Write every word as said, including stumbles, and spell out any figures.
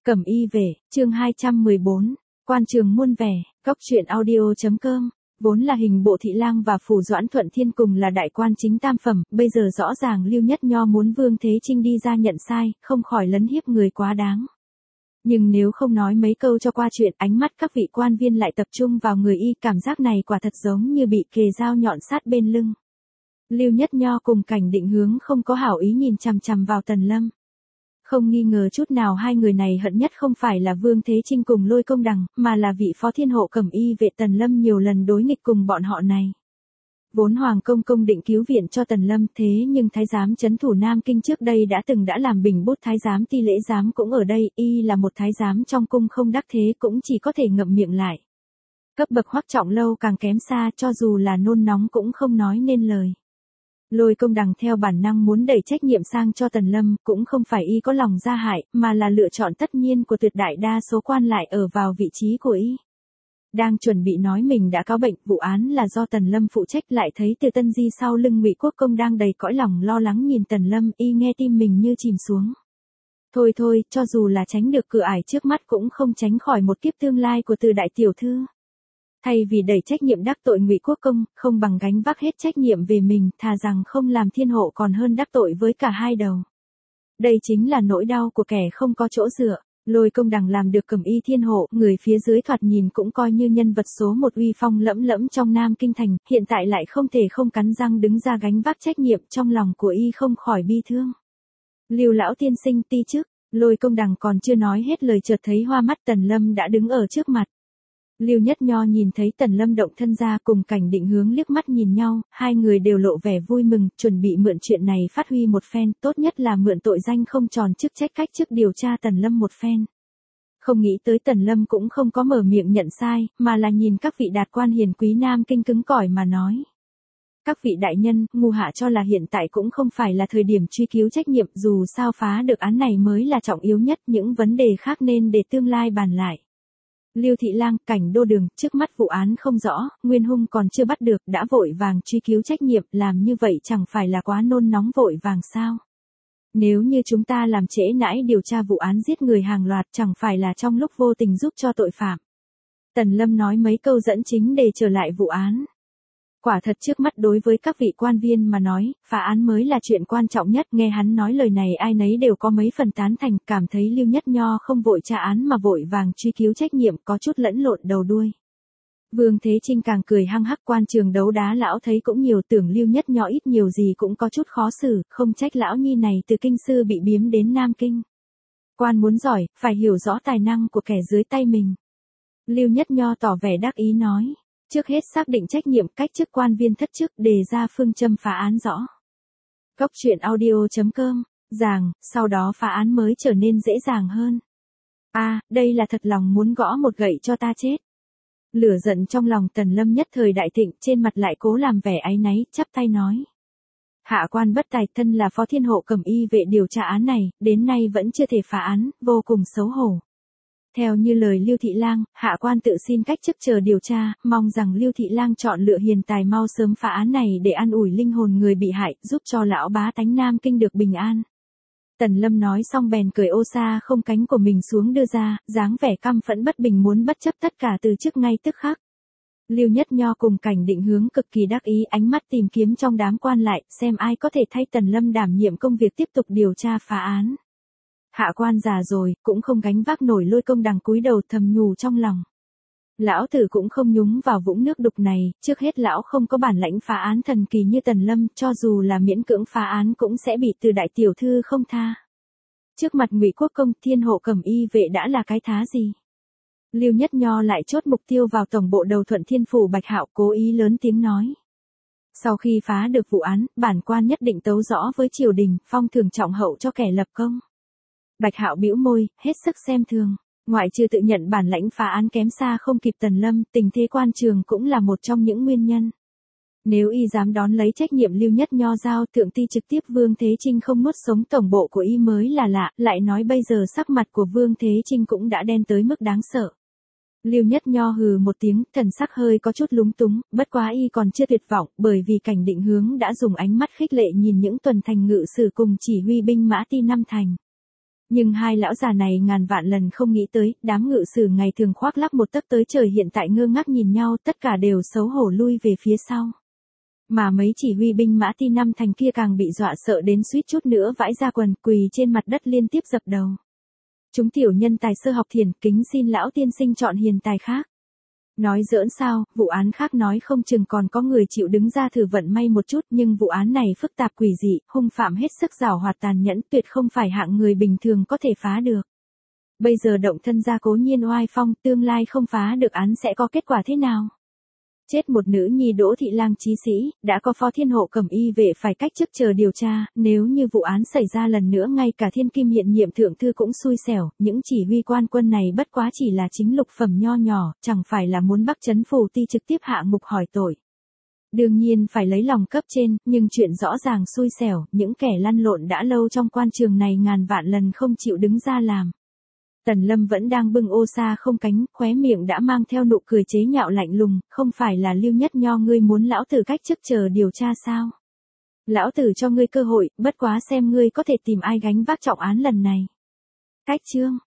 Cẩm y về, chương hai trăm mười bốn, quan trường muôn vẻ, góc truyện audio.com, vốn là hình bộ thị lang và phủ Doãn Thuận Thiên cùng là đại quan chính tam phẩm, bây giờ rõ ràng Lưu Nhất Nho muốn Vương Thế Chinh đi ra nhận sai, không khỏi lấn hiếp người quá đáng. Nhưng nếu không nói mấy câu cho qua chuyện, ánh mắt các vị quan viên lại tập trung vào người y, cảm giác này quả thật giống như bị kề dao nhọn sát bên lưng. Lưu Nhất Nho cùng Cảnh Định Hướng không có hảo ý nhìn chằm chằm vào Tần Lâm. Không nghi ngờ chút nào hai người này hận nhất không phải là Vương Thế Chinh cùng Lôi Công Đằng, mà là vị phó thiên hộ Cẩm y vệ Tần Lâm nhiều lần đối nghịch cùng bọn họ này. Vốn Hoàng Công Công định cứu viện cho Tần Lâm, thế nhưng Thái giám trấn thủ Nam Kinh trước đây đã từng đã làm bình bút Thái giám Ti Lễ giám cũng ở đây, y là một thái giám trong cung không đắc thế cũng chỉ có thể ngậm miệng lại. Cấp bậc Hoắc Trọng Lâu càng kém xa, cho dù là nôn nóng cũng không nói nên lời. Lôi Công Đằng theo bản năng muốn đẩy trách nhiệm sang cho Tần Lâm, cũng không phải y có lòng ra hại, mà là lựa chọn tất nhiên của tuyệt đại đa số quan lại ở vào vị trí của y. Đang chuẩn bị nói mình đã cáo bệnh, vụ án là do Tần Lâm phụ trách, lại thấy Từ Tân Di sau lưng Ngụy Quốc Công đang đầy cõi lòng lo lắng nhìn Tần Lâm, y nghe tim mình như chìm xuống. Thôi thôi, cho dù là tránh được cửa ải trước mắt cũng không tránh khỏi một kiếp tương lai của Từ đại tiểu thư. Thay vì đẩy trách nhiệm đắc tội Ngụy Quốc Công, không bằng gánh vác hết trách nhiệm về mình, thà rằng không làm thiên hộ còn hơn đắc tội với cả hai đầu. Đây chính là nỗi đau của kẻ không có chỗ dựa. Lôi Công Đằng làm được Cẩm y thiên hộ, người phía dưới thoạt nhìn cũng coi như nhân vật số một uy phong lẫm lẫm trong Nam Kinh thành, hiện tại lại không thể không cắn răng đứng ra gánh vác trách nhiệm, trong lòng của y không khỏi bi thương. Lưu lão tiên sinh ti chức, Lôi Công Đằng còn chưa nói hết lời chợt thấy hoa mắt Tần Lâm đã đứng ở trước mặt. Lưu Nhất Nho nhìn thấy Tần Lâm động thân ra cùng Cảnh Định Hướng liếc mắt nhìn nhau, hai người đều lộ vẻ vui mừng, chuẩn bị mượn chuyện này phát huy một phen, tốt nhất là mượn tội danh không tròn chức trách cách chức điều tra Tần Lâm một phen. Không nghĩ tới Tần Lâm cũng không có mở miệng nhận sai, mà là nhìn các vị đạt quan hiền quý Nam Kinh cứng cỏi mà nói. Các vị đại nhân, ngu hạ cho là hiện tại cũng không phải là thời điểm truy cứu trách nhiệm, dù sao phá được án này mới là trọng yếu nhất, những vấn đề khác nên để tương lai bàn lại. Lưu thị lang, Cảnh đô đường, trước mắt vụ án không rõ, nguyên hung còn chưa bắt được, đã vội vàng truy cứu trách nhiệm, làm như vậy chẳng phải là quá nôn nóng vội vàng sao? Nếu như chúng ta làm trễ nãi điều tra vụ án giết người hàng loạt, chẳng phải là trong lúc vô tình giúp cho tội phạm. Tần Lâm nói mấy câu dẫn chính để trở lại vụ án. Quả thật trước mắt đối với các vị quan viên mà nói, phá án mới là chuyện quan trọng nhất, nghe hắn nói lời này ai nấy đều có mấy phần tán thành, cảm thấy Lưu Nhất Nho không vội tra án mà vội vàng truy cứu trách nhiệm, có chút lẫn lộn đầu đuôi. Vương Thế Chinh càng cười hăng hắc, quan trường đấu đá lão thấy cũng nhiều, tưởng Lưu Nhất Nho ít nhiều gì cũng có chút khó xử, không trách lão nhi này từ kinh sư bị biếm đến Nam Kinh. Quan muốn giỏi, phải hiểu rõ tài năng của kẻ dưới tay mình. Lưu Nhất Nho tỏ vẻ đắc ý nói. Trước hết xác định trách nhiệm, cách chức quan viên thất chức, đề ra phương châm phá án rõ. Góc truyện audio.com, giảng, sau đó phá án mới trở nên dễ dàng hơn. A, à, đây là thật lòng muốn gõ một gậy cho ta chết. Lửa giận trong lòng Tần Lâm nhất thời đại thịnh, trên mặt lại cố làm vẻ áy náy, chắp tay nói. Hạ quan bất tài, thân là phó thiên hộ Cẩm y vệ điều tra án này, đến nay vẫn chưa thể phá án, vô cùng xấu hổ. Theo như lời Lưu thị lang, hạ quan tự xin cách chức chờ điều tra, mong rằng Lưu thị lang chọn lựa hiền tài mau sớm phá án này để an ủi linh hồn người bị hại, giúp cho lão bá tánh Nam Kinh được bình an. Tần Lâm nói xong bèn cởi ô sa không cánh của mình xuống đưa ra, dáng vẻ căm phẫn bất bình muốn bất chấp tất cả từ chức ngay tức khắc. Lưu Nhất Nho cùng Cảnh Định Hướng cực kỳ đắc ý, ánh mắt tìm kiếm trong đám quan lại, xem ai có thể thay Tần Lâm đảm nhiệm công việc tiếp tục điều tra phá án. Hạ quan già rồi, cũng không gánh vác nổi. Lôi Công Đằng cúi đầu thầm nhủ trong lòng. Lão tử cũng không nhúng vào vũng nước đục này, trước hết lão không có bản lãnh phá án thần kỳ như Tần Lâm, cho dù là miễn cưỡng phá án cũng sẽ bị Từ đại tiểu thư không tha. Trước mặt Ngụy Quốc Công, thiên hộ Cẩm y vệ đã là cái thá gì? Lưu Nhất Nho lại chốt mục tiêu vào tổng bộ đầu Thuận Thiên phủ Bạch Hạo, cố ý lớn tiếng nói. Sau khi phá được vụ án, bản quan nhất định tấu rõ với triều đình, phong thưởng trọng hậu cho kẻ lập công. Bạch Hạo bĩu môi, hết sức xem thường. Ngoại trừ tự nhận bản lãnh phá án kém xa không kịp Tần Lâm, tình thế quan trường cũng là một trong những nguyên nhân. Nếu y dám đón lấy trách nhiệm Lưu Nhất Nho giao, thượng ti trực tiếp Vương Thế Chinh không nuốt sống tổng bộ của y mới là lạ, lại nói bây giờ sắc mặt của Vương Thế Chinh cũng đã đen tới mức đáng sợ. Lưu Nhất Nho hừ một tiếng, thần sắc hơi có chút lúng túng, bất quá y còn chưa tuyệt vọng, bởi vì Cảnh Định Hướng đã dùng ánh mắt khích lệ nhìn những tuần thành ngự sử cùng chỉ huy binh mã ti năm thành. Nhưng hai lão già này ngàn vạn lần không nghĩ tới, đám ngự sử ngày thường khoác lác một tấc tới trời hiện tại ngơ ngác nhìn nhau, tất cả đều xấu hổ lui về phía sau. Mà mấy chỉ huy binh mã ti năm thành kia càng bị dọa sợ đến suýt chút nữa vãi ra quần, quỳ trên mặt đất liên tiếp dập đầu. Chúng tiểu nhân tài sơ học thiền, kính xin lão tiên sinh chọn hiền tài khác. Nói giỡn sao, vụ án khác nói không chừng còn có người chịu đứng ra thử vận may một chút, nhưng vụ án này phức tạp quỷ dị, hung phạm hết sức giảo hoạt tàn nhẫn, tuyệt không phải hạng người bình thường có thể phá được. Bây giờ động thân ra cố nhiên oai phong, tương lai không phá được án sẽ có kết quả thế nào? Chết một nữ nhi Đỗ Thị Lang chí sĩ, đã có Phó Thiên Hộ Cẩm Y vệ phải cách chức chờ điều tra, nếu như vụ án xảy ra lần nữa ngay cả Thiên Kim hiện nhiệm thượng thư cũng xui xẻo, những chỉ huy quan quân này bất quá chỉ là chính lục phẩm nho nhỏ, chẳng phải là muốn bắt chấn phủ ti trực tiếp hạ ngục hỏi tội. Đương nhiên phải lấy lòng cấp trên, nhưng chuyện rõ ràng xui xẻo, những kẻ lăn lộn đã lâu trong quan trường này ngàn vạn lần không chịu đứng ra làm. Tần Lâm vẫn đang bưng ô sa không cánh, khóe miệng đã mang theo nụ cười chế nhạo lạnh lùng, không phải là Lưu Nhất Nho ngươi muốn lão tử cách chức chờ điều tra sao? Lão tử cho ngươi cơ hội, bất quá xem ngươi có thể tìm ai gánh vác trọng án lần này. Cách chương,